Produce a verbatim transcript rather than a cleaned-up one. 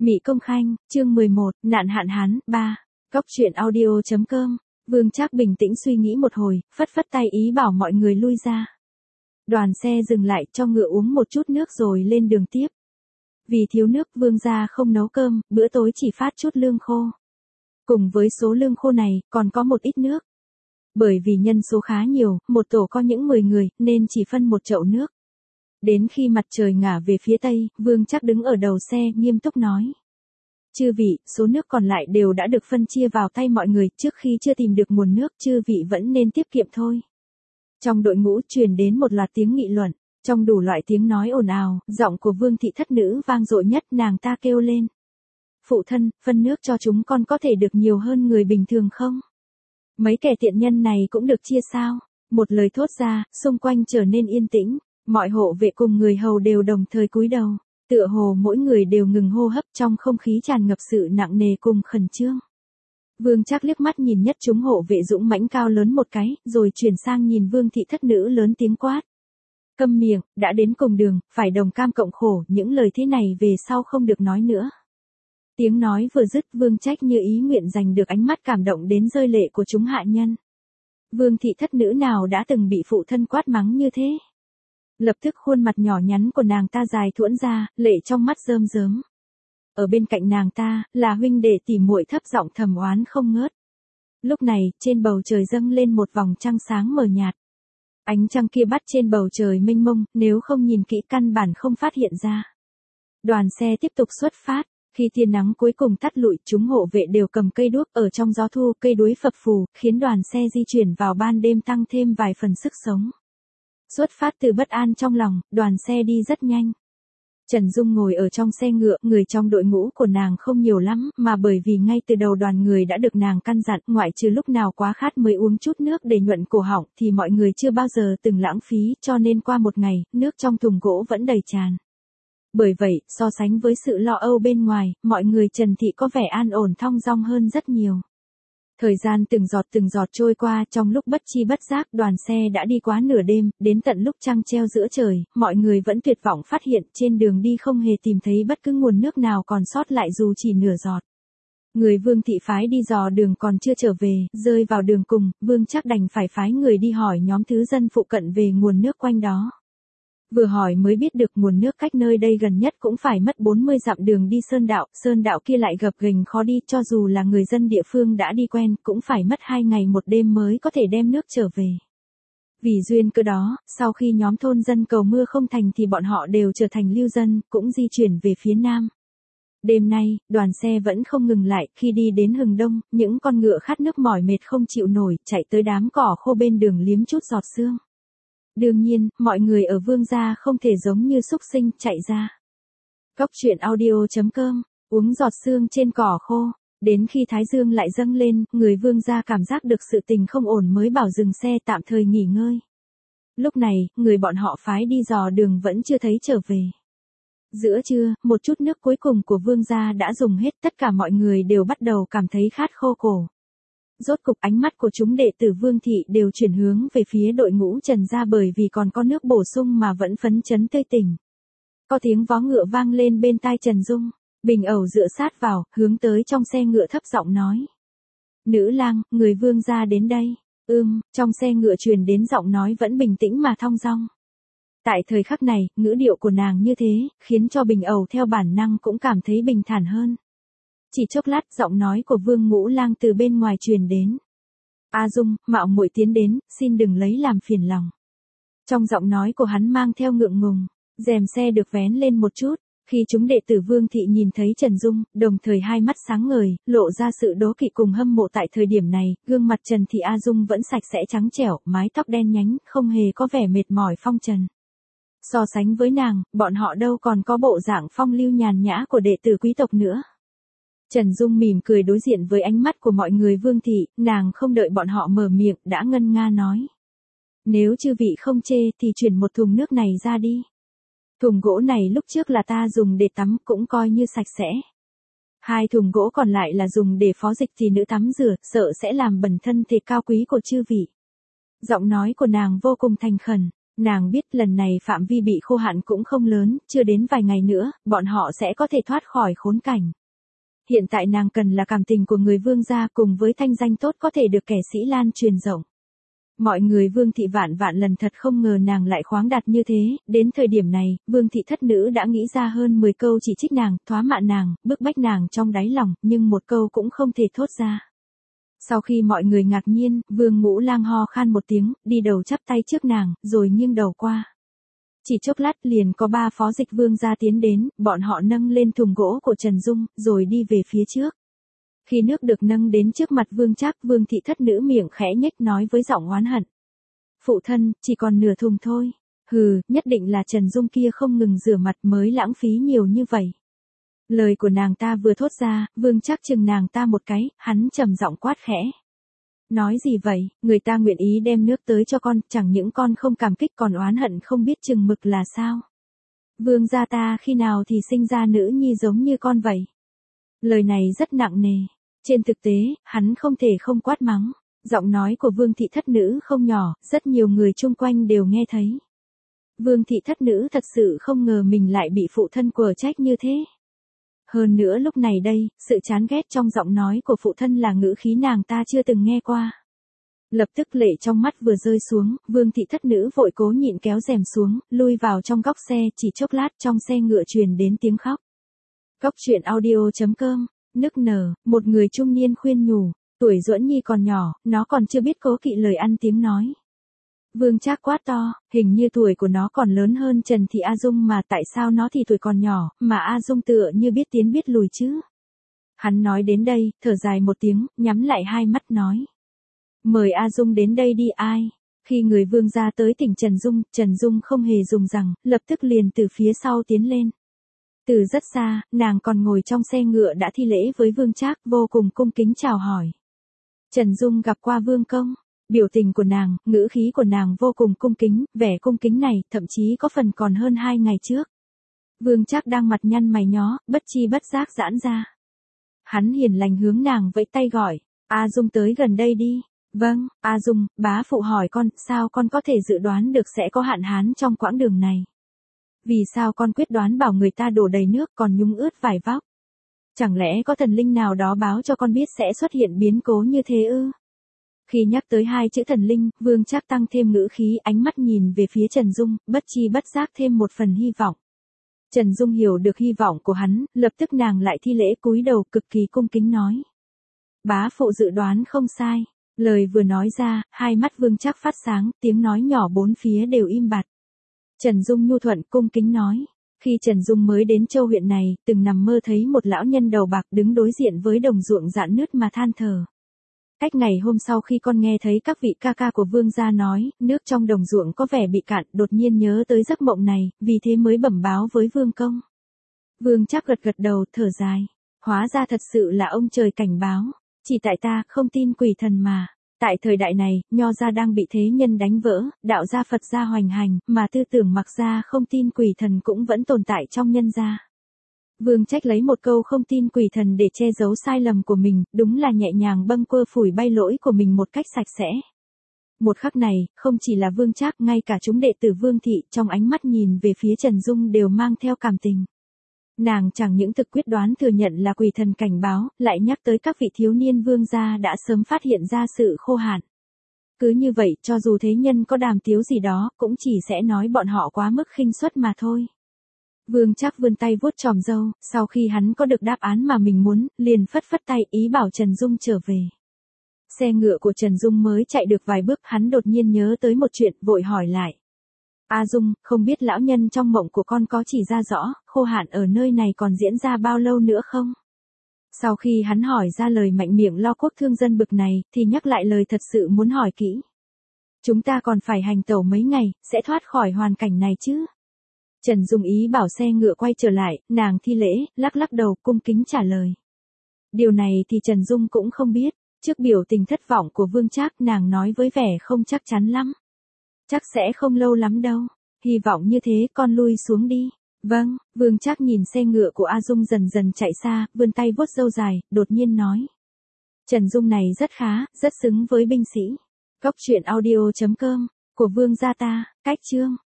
Mị Công Khanh, chương mười một, nạn hạn hán, ba. Góc truyện audio.com. Vương Trác bình tĩnh suy nghĩ một hồi, phất phất tay ý bảo mọi người lui ra. Đoàn xe dừng lại cho ngựa uống một chút nước rồi lên đường tiếp. Vì thiếu nước Vương gia không nấu cơm, bữa tối chỉ phát chút lương khô. Cùng với số lương khô này, còn có một ít nước. Bởi vì nhân số khá nhiều, một tổ có những mười người, nên chỉ phân một chậu nước. Đến khi mặt trời ngả về phía tây, Vương Trác đứng ở đầu xe, nghiêm túc nói. Chư vị, số nước còn lại đều đã được phân chia vào tay mọi người, trước khi chưa tìm được nguồn nước, chư vị vẫn nên tiết kiệm thôi. Trong đội ngũ truyền đến một loạt tiếng nghị luận, trong đủ loại tiếng nói ồn ào, giọng của Vương thị thất nữ vang dội nhất, nàng ta kêu lên. Phụ thân, phân nước cho chúng con có thể được nhiều hơn người bình thường không? Mấy kẻ tiện nhân này cũng được chia sao? Một lời thốt ra, xung quanh trở nên yên tĩnh, mọi hộ vệ cùng người hầu đều đồng thời cúi đầu. Tựa hồ mỗi người đều ngừng hô hấp, trong không khí tràn ngập sự nặng nề cùng khẩn trương. Vương Trác liếc mắt nhìn nhất chúng hộ vệ dũng mãnh cao lớn một cái, rồi chuyển sang nhìn Vương thị thất nữ lớn tiếng quát. Câm miệng, đã đến cùng đường, phải đồng cam cộng khổ, những lời thế này về sau không được nói nữa. Tiếng nói vừa dứt, Vương Trác như ý nguyện giành được ánh mắt cảm động đến rơi lệ của chúng hạ nhân. Vương thị thất nữ nào đã từng bị phụ thân quát mắng như thế? Lập tức khuôn mặt nhỏ nhắn của nàng ta dài thuẫn ra, lệ trong mắt rơm rớm. Ở bên cạnh nàng ta, là huynh đệ tỉ muội thấp giọng thầm oán không ngớt. Lúc này, trên bầu trời dâng lên một vòng trăng sáng mờ nhạt. Ánh trăng kia bắt trên bầu trời mênh mông, nếu không nhìn kỹ căn bản không phát hiện ra. Đoàn xe tiếp tục xuất phát, khi tia nắng cuối cùng tắt lụi, chúng hộ vệ đều cầm cây đuốc ở trong gió thu, cây đuối phập phù, khiến đoàn xe di chuyển vào ban đêm tăng thêm vài phần sức sống. Xuất phát từ bất an trong lòng, đoàn xe đi rất nhanh. Trần Dung ngồi ở trong xe ngựa, người trong đội ngũ của nàng không nhiều lắm, mà bởi vì ngay từ đầu đoàn người đã được nàng căn dặn, ngoại trừ lúc nào quá khát mới uống chút nước để nhuận cổ họng, thì mọi người chưa bao giờ từng lãng phí, cho nên qua một ngày, nước trong thùng gỗ vẫn đầy tràn. Bởi vậy, so sánh với sự lo âu bên ngoài, mọi người Trần Thị có vẻ an ổn thong dong hơn rất nhiều. Thời gian từng giọt từng giọt trôi qua, trong lúc bất chi bất giác, đoàn xe đã đi quá nửa đêm, đến tận lúc trăng treo giữa trời, mọi người vẫn tuyệt vọng phát hiện trên đường đi không hề tìm thấy bất cứ nguồn nước nào còn sót lại dù chỉ nửa giọt. Người Vương thị phái đi dò đường còn chưa trở về, rơi vào đường cùng, Vương Trác đành phải phái người đi hỏi nhóm thứ dân phụ cận về nguồn nước quanh đó. Vừa hỏi mới biết được nguồn nước cách nơi đây gần nhất cũng phải mất bốn mươi dặm đường đi sơn đạo, sơn đạo kia lại gập ghềnh khó đi, cho dù là người dân địa phương đã đi quen, cũng phải mất hai ngày một đêm mới có thể đem nước trở về. Vì duyên cơ đó, sau khi nhóm thôn dân cầu mưa không thành thì bọn họ đều trở thành lưu dân, cũng di chuyển về phía nam. Đêm nay, đoàn xe vẫn không ngừng lại, khi đi đến Hừng Đông, những con ngựa khát nước mỏi mệt không chịu nổi, chạy tới đám cỏ khô bên đường liếm chút giọt sương. Đương nhiên, mọi người ở Vương gia không thể giống như súc sinh chạy ra. Góc truyện audio.com, uống giọt sương trên cỏ khô. Đến khi thái dương lại dâng lên, người Vương gia cảm giác được sự tình không ổn mới bảo dừng xe tạm thời nghỉ ngơi. Lúc này, người bọn họ phái đi dò đường vẫn chưa thấy trở về. Giữa trưa, một chút nước cuối cùng của Vương gia đã dùng hết, tất cả mọi người đều bắt đầu cảm thấy khát khô cổ. Rốt cục ánh mắt của chúng đệ tử Vương thị đều chuyển hướng về phía đội ngũ Trần gia bởi vì còn có nước bổ sung mà vẫn phấn chấn tươi tỉnh. Có tiếng vó ngựa vang lên bên tai Trần Dung, Bình Ẩu dựa sát vào, hướng tới trong xe ngựa thấp giọng nói. Nữ lang, người Vương gia đến đây. Ưm, trong xe ngựa truyền đến giọng nói vẫn bình tĩnh mà thong dong. Tại thời khắc này, ngữ điệu của nàng như thế, khiến cho Bình Ẩu theo bản năng cũng cảm thấy bình thản hơn. Chỉ chốc lát, giọng nói của Vương Ngũ Lang từ bên ngoài truyền đến. A Dung, mạo muội tiến đến, xin đừng lấy làm phiền lòng. Trong giọng nói của hắn mang theo ngượng ngùng, rèm xe được vén lên một chút, khi chúng đệ tử Vương thị nhìn thấy Trần Dung, đồng thời hai mắt sáng ngời, lộ ra sự đố kỵ cùng hâm mộ. Tại thời điểm này, gương mặt Trần Thị A Dung vẫn sạch sẽ trắng trẻo, mái tóc đen nhánh, không hề có vẻ mệt mỏi phong trần. So sánh với nàng, bọn họ đâu còn có bộ dạng phong lưu nhàn nhã của đệ tử quý tộc nữa. Trần Dung mỉm cười đối diện với ánh mắt của mọi người Vương thị, nàng không đợi bọn họ mở miệng, đã ngân nga nói. Nếu chư vị không chê thì chuyển một thùng nước này ra đi. Thùng gỗ này lúc trước là ta dùng để tắm cũng coi như sạch sẽ. Hai thùng gỗ còn lại là dùng để phó dịch tỷ nữ tắm rửa, sợ sẽ làm bẩn thân thể cao quý của chư vị. Giọng nói của nàng vô cùng thành khẩn. Nàng biết lần này phạm vi bị khô hạn cũng không lớn, chưa đến vài ngày nữa, bọn họ sẽ có thể thoát khỏi khốn cảnh. Hiện tại nàng cần là cảm tình của người Vương gia cùng với thanh danh tốt có thể được kẻ sĩ lan truyền rộng. Mọi người Vương thị vạn vạn lần thật không ngờ nàng lại khoáng đạt như thế, đến thời điểm này, Vương thị thất nữ đã nghĩ ra hơn mười câu chỉ trích nàng, thoá mạ nàng, bức bách nàng trong đáy lòng, nhưng một câu cũng không thể thốt ra. Sau khi mọi người ngạc nhiên, Vương Ngũ Lang ho khan một tiếng, đi đầu chắp tay trước nàng, rồi nghiêng đầu qua. Chỉ chốc lát liền có ba phó dịch vương gia tiến đến, bọn họ nâng lên thùng gỗ của Trần Dung, rồi đi về phía trước. Khi nước được nâng đến trước mặt Vương Trác, Vương thị thất nữ miệng khẽ nhếch nói với giọng oán hận. Phụ thân, chỉ còn nửa thùng thôi. Hừ, nhất định là Trần Dung kia không ngừng rửa mặt mới lãng phí nhiều như vậy. Lời của nàng ta vừa thốt ra, Vương Trác chừng nàng ta một cái, hắn trầm giọng quát khẽ. Nói gì vậy, người ta nguyện ý đem nước tới cho con, chẳng những con không cảm kích còn oán hận không biết chừng mực là sao. Vương gia ta khi nào thì sinh ra nữ nhi giống như con vậy. Lời này rất nặng nề. Trên thực tế, hắn không thể không quát mắng. Giọng nói của Vương thị thất nữ không nhỏ, rất nhiều người chung quanh đều nghe thấy. Vương thị thất nữ thật sự không ngờ mình lại bị phụ thân quở trách như thế. Hơn nữa lúc này đây, sự chán ghét trong giọng nói của phụ thân là ngữ khí nàng ta chưa từng nghe qua. Lập tức lệ trong mắt vừa rơi xuống, Vương thị thất nữ vội cố nhịn kéo rèm xuống, lui vào trong góc xe, chỉ chốc lát trong xe ngựa truyền đến tiếng khóc. Góc truyện audio chấm com, nức nở, một người trung niên khuyên nhủ, tuổi Duẫn Nhi còn nhỏ, nó còn chưa biết cố kỵ lời ăn tiếng nói. Vương Trác quát to, hình như tuổi của nó còn lớn hơn Trần Thị A Dung mà tại sao nó thì tuổi còn nhỏ, mà A Dung tựa như biết tiến biết lùi chứ. Hắn nói đến đây, thở dài một tiếng, nhắm lại hai mắt nói. Mời A Dung đến đây đi ai. Khi người Vương gia tới tỉnh Trần Dung, Trần Dung không hề dùng rằng, lập tức liền từ phía sau tiến lên. Từ rất xa, nàng còn ngồi trong xe ngựa đã thi lễ với Vương Trác, vô cùng cung kính chào hỏi. Trần Dung gặp qua Vương công. Biểu tình của nàng, ngữ khí của nàng vô cùng cung kính, vẻ cung kính này thậm chí có phần còn hơn hai ngày trước. Vương Trác đang mặt nhăn mày nhó, bất chi bất giác giãn ra. Hắn hiền lành hướng nàng vẫy tay gọi, A Dung tới gần đây đi. Vâng, A Dung, bá phụ hỏi con, sao con có thể dự đoán được sẽ có hạn hán trong quãng đường này? Vì sao con quyết đoán bảo người ta đổ đầy nước còn nhúng ướt vải vóc? Chẳng lẽ có thần linh nào đó báo cho con biết sẽ xuất hiện biến cố như thế ư? Khi nhắc tới hai chữ thần linh, Vương Trác tăng thêm ngữ khí, ánh mắt nhìn về phía Trần Dung, bất chi bất giác thêm một phần hy vọng. Trần Dung hiểu được hy vọng của hắn, lập tức nàng lại thi lễ cúi đầu cực kỳ cung kính nói. Bá phụ dự đoán không sai. Lời vừa nói ra, hai mắt Vương Trác phát sáng, tiếng nói nhỏ bốn phía đều im bặt. Trần Dung nhu thuận cung kính nói. Khi Trần Dung mới đến châu huyện này, từng nằm mơ thấy một lão nhân đầu bạc đứng đối diện với đồng ruộng rạn nứt mà than thở. Cách ngày hôm sau khi con nghe thấy các vị ca ca của Vương gia nói, nước trong đồng ruộng có vẻ bị cạn, đột nhiên nhớ tới giấc mộng này, vì thế mới bẩm báo với Vương công. Vương Trác gật gật đầu, thở dài. Hóa ra thật sự là ông trời cảnh báo. Chỉ tại ta không tin quỷ thần mà. Tại thời đại này, nho gia đang bị thế nhân đánh vỡ, đạo gia Phật gia hoành hành, mà tư tưởng mặc gia không tin quỷ thần cũng vẫn tồn tại trong nhân gia. Vương Trách lấy một câu không tin quỷ thần để che giấu sai lầm của mình, đúng là nhẹ nhàng bâng quơ phủi bay lỗi của mình một cách sạch sẽ. Một khắc này, không chỉ là Vương Trác, ngay cả chúng đệ tử Vương thị trong ánh mắt nhìn về phía Trần Dung đều mang theo cảm tình. Nàng chẳng những thực quyết đoán thừa nhận là quỷ thần cảnh báo, lại nhắc tới các vị thiếu niên vương gia đã sớm phát hiện ra sự khô hạn. Cứ như vậy, cho dù thế nhân có đàm tiếu gì đó, cũng chỉ sẽ nói bọn họ quá mức khinh suất mà thôi. Vương Trác vươn tay vuốt chòm râu, sau khi hắn có được đáp án mà mình muốn, liền phất phất tay ý bảo Trần Dung trở về. Xe ngựa của Trần Dung mới chạy được vài bước, hắn đột nhiên nhớ tới một chuyện, vội hỏi lại. A Dung, không biết lão nhân trong mộng của con có chỉ ra rõ, khô hạn ở nơi này còn diễn ra bao lâu nữa không? Sau khi hắn hỏi ra lời mạnh miệng lo quốc thương dân bực này, thì nhắc lại lời thật sự muốn hỏi kỹ. Chúng ta còn phải hành tẩu mấy ngày, sẽ thoát khỏi hoàn cảnh này chứ? Trần Dung ý bảo xe ngựa quay trở lại, nàng thi lễ, lắc lắc đầu, cung kính trả lời. Điều này thì Trần Dung cũng không biết, trước biểu tình thất vọng của Vương Trác, nàng nói với vẻ không chắc chắn lắm. Chắc sẽ không lâu lắm đâu, hy vọng như thế con lui xuống đi. Vâng, Vương Trác nhìn xe ngựa của A Dung dần dần chạy xa, vươn tay vuốt râu dài, đột nhiên nói. Trần Dung này rất khá, rất xứng với binh sĩ. Góc truyện audio chấm com của vương gia ta, cách chương.